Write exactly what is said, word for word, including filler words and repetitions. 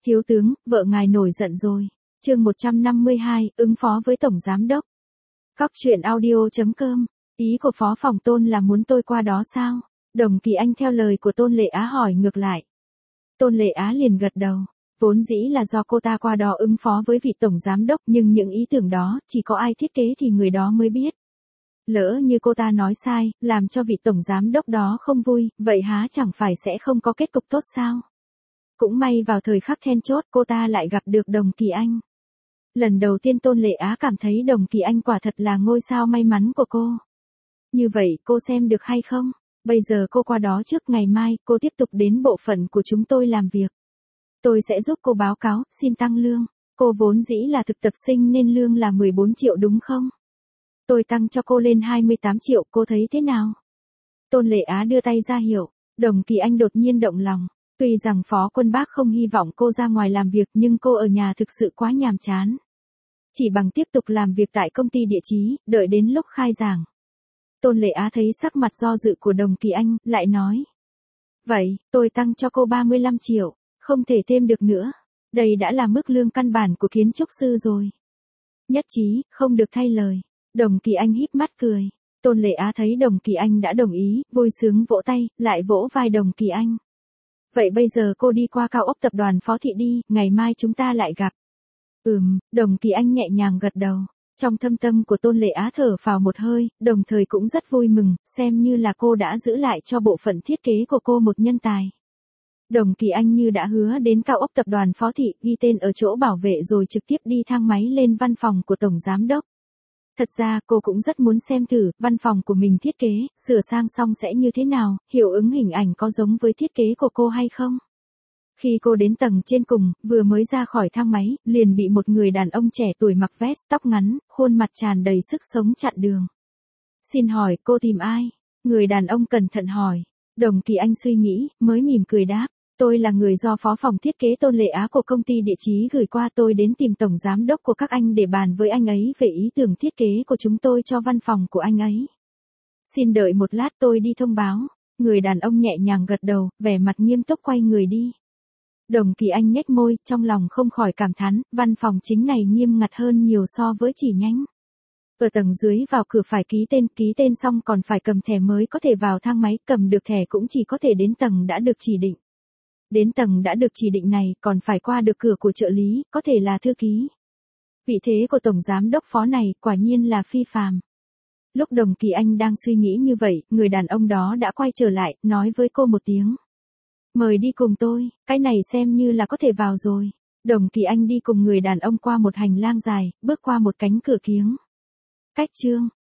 Thiếu tướng, vợ ngài nổi giận rồi. Chương một trăm năm mươi hai, ứng phó với tổng giám đốc. Cóc truyện audio chấm com. Ý của phó phòng Tôn là muốn tôi qua đó sao? Đồng Kỳ Anh theo lời của Tôn Lệ Á hỏi ngược lại. Tôn Lệ Á liền gật đầu. Vốn dĩ là do cô ta qua đó ứng phó với vị tổng giám đốc, nhưng những ý tưởng đó, chỉ có ai thiết kế thì người đó mới biết. Lỡ như cô ta nói sai, làm cho vị tổng giám đốc đó không vui, vậy há chẳng phải sẽ không có kết cục tốt sao? Cũng may vào thời khắc then chốt cô ta lại gặp được Đồng Kỳ Anh. Lần đầu tiên Tôn Lệ Á cảm thấy Đồng Kỳ Anh quả thật là ngôi sao may mắn của cô. Như vậy cô xem được hay không? Bây giờ cô qua đó trước, ngày mai cô tiếp tục đến bộ phận của chúng tôi làm việc. Tôi sẽ giúp cô báo cáo, xin tăng lương. Cô vốn dĩ là thực tập sinh nên lương là mười bốn triệu đúng không? Tôi tăng cho cô lên hai mươi tám triệu, cô thấy thế nào? Tôn Lệ Á đưa tay ra hiệu. Đồng Kỳ Anh đột nhiên động lòng. Tuy rằng Phó Quân Bác không hy vọng cô ra ngoài làm việc, nhưng cô ở nhà thực sự quá nhàm chán. Chỉ bằng tiếp tục làm việc tại công ty địa chí, đợi đến lúc khai giảng. Tôn Lệ Á thấy sắc mặt do dự của Đồng Kỳ Anh, lại nói. Vậy, tôi tăng cho cô ba mươi lăm triệu, không thể thêm được nữa. Đây đã là mức lương căn bản của kiến trúc sư rồi. Nhất trí, không được thay lời. Đồng Kỳ Anh híp mắt cười. Tôn Lệ Á thấy Đồng Kỳ Anh đã đồng ý, vui sướng vỗ tay, lại vỗ vai Đồng Kỳ Anh. Vậy bây giờ cô đi qua cao ốc tập đoàn Phó Thị đi, ngày mai chúng ta lại gặp. Ừm, Đồng Kỳ Anh nhẹ nhàng gật đầu. Trong thâm tâm của Tôn Lệ Á thở phào một hơi, đồng thời cũng rất vui mừng, xem như là cô đã giữ lại cho bộ phận thiết kế của cô một nhân tài. Đồng Kỳ Anh như đã hứa đến cao ốc tập đoàn Phó Thị, ghi tên ở chỗ bảo vệ rồi trực tiếp đi thang máy lên văn phòng của Tổng Giám Đốc. Thật ra cô cũng rất muốn xem thử, văn phòng của mình thiết kế, sửa sang xong sẽ như thế nào, hiệu ứng hình ảnh có giống với thiết kế của cô hay không. Khi cô đến tầng trên cùng, vừa mới ra khỏi thang máy, liền bị một người đàn ông trẻ tuổi mặc vest, tóc ngắn, khuôn mặt tràn đầy sức sống chặn đường. Xin hỏi, cô tìm ai? Người đàn ông cẩn thận hỏi. Đồng Kỳ Anh suy nghĩ, mới mỉm cười đáp. Tôi là người do phó phòng thiết kế Tôn Lệ Á của công ty địa chí gửi qua, tôi đến tìm tổng giám đốc của các anh để bàn với anh ấy về ý tưởng thiết kế của chúng tôi cho văn phòng của anh ấy. Xin đợi một lát, tôi đi thông báo. Người đàn ông nhẹ nhàng gật đầu, vẻ mặt nghiêm túc quay người đi. Đồng Kỳ Anh nhếch môi, trong lòng không khỏi cảm thán, văn phòng chính này nghiêm ngặt hơn nhiều so với chỉ nhánh. Ở tầng dưới vào cửa phải ký tên, ký tên xong còn phải cầm thẻ mới có thể vào thang máy, cầm được thẻ cũng chỉ có thể đến tầng đã được chỉ định. Đến tầng đã được chỉ định này, còn phải qua được cửa của trợ lý, có thể là thư ký. Vị thế của tổng giám đốc Phó này, quả nhiên là phi phàm. Lúc Đồng Kỳ Anh đang suy nghĩ như vậy, người đàn ông đó đã quay trở lại, nói với cô một tiếng. Mời đi cùng tôi, cái này xem như là có thể vào rồi. Đồng Kỳ Anh đi cùng người đàn ông qua một hành lang dài, bước qua một cánh cửa kiếng. Cách chương.